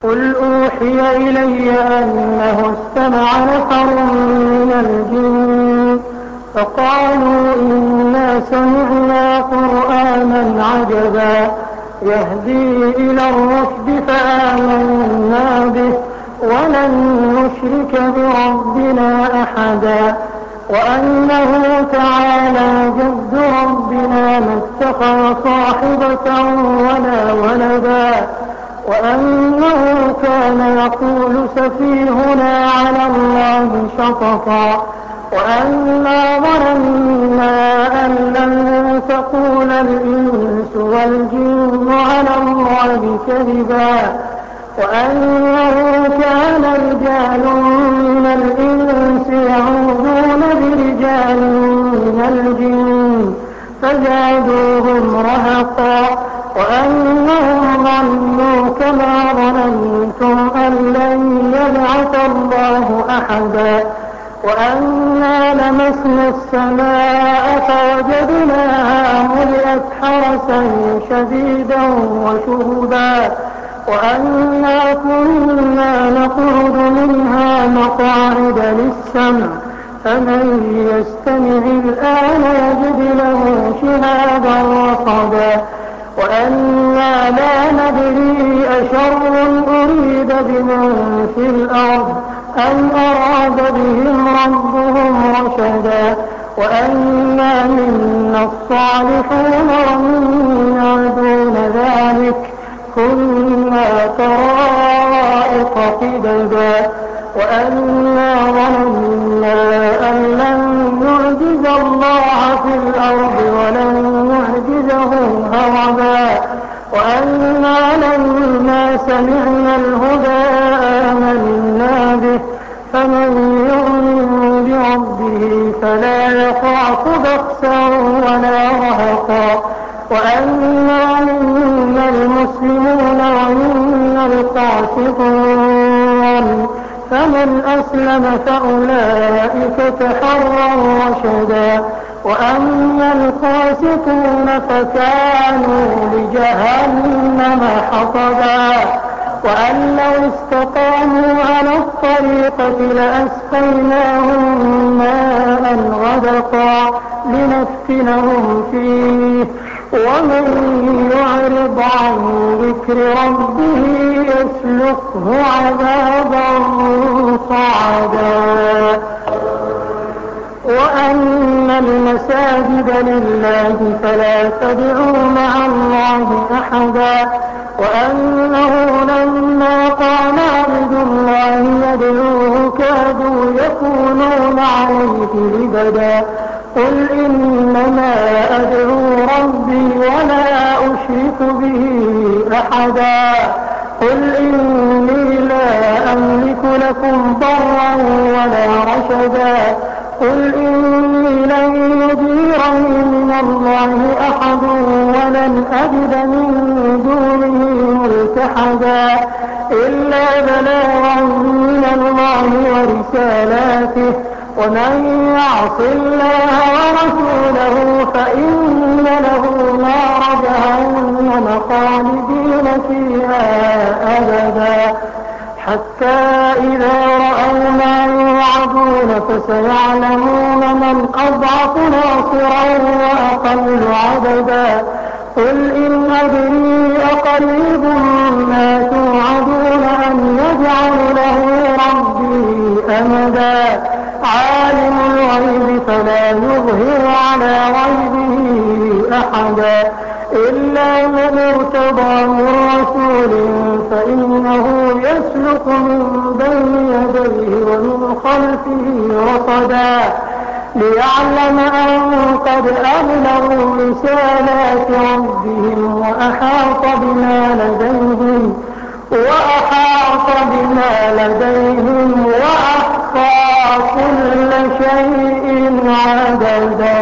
قل أوحي إلي أنه استمع نفر من الجن فقالوا إنا سمعنا قرآنا عجبا يهدي إلى الرشد فآمنا به ولن نشرك بربنا أحدا وأنه تعالى جد ربنا ما اتخذ صاحبة ولا ولدا وأنه كان يقول سفيهنا على الله شططا وأنا ظننا أن لن تقول الإنس والجن على الله كذبا وأنه كان رجال من الإنس يعوذون برجال من الجن فزادوهم رهقا وأنهم ظنوا كما ظننتم أن لن يبعث الله أحدا وأنا لمسنا السماء فوجدناها ملئت حرسا شديدا وشهبا وأنا كنا نقعد منها مقاعد للسمع فمن يستمع الآن يجد له شهابا رصدا وأنا لا ندري أشر أريد بمن في الأرض أم أراد بهم ربهم رشدا وأنا منا الصالحون ومنا دون ذلك كنا طرائق قددا وأنا ظننا أن لن نعجز الله في الأرض ولن نعجزه هربا وأنا لما سمعنا الهدى آمنا به فمن يؤمن بربه فلا يخاف بخسا ولا رهقا وأنا منا المسلمون ومنا القاسطون فمن أسلم فأولئك تحروا رشدا وأما القاسطون فكانوا لجهنم حطبا وأن لو استقاموا على الطريقة لأسقيناهم ماء غدقا لنفتنهم فيه ومن يعرض عن ذكر ربه يسلكه عذابا صعدا وأن المساجد لله فلا تدعوا مع الله أحدا وأنه لما قام عبد الله يدعوه كادوا يكونون عليه لبدا قل إنما أدعو ربي ولا أشرك به أحدا قل إني لا أملك لكم ضرا ولا رشدا قل إني لن يجيرني من الله أحد ولن أجد من دونه ملتحدا إلا بلاغا من الله ورسالاته ومن يعص الله ورسوله فإن له نار جهنم خالدين فيها أبدا حتى إذا رأوا ما يوعدون فسيعلمون من أضعف ناصرا وأقل عددا قل إن أدري أقريب ما توعدون أم يجعل له ربي أمدا عالم الغيب فلا يظهر على غيبه أحدا إلا من ارتضى من رسول فإنه يسلك من بين يديه ومن خلفه رصدا ليعلم أن قد أبلغوا رسالات ربهم وأحاط بما لديهم وأحصى كل شيء عددا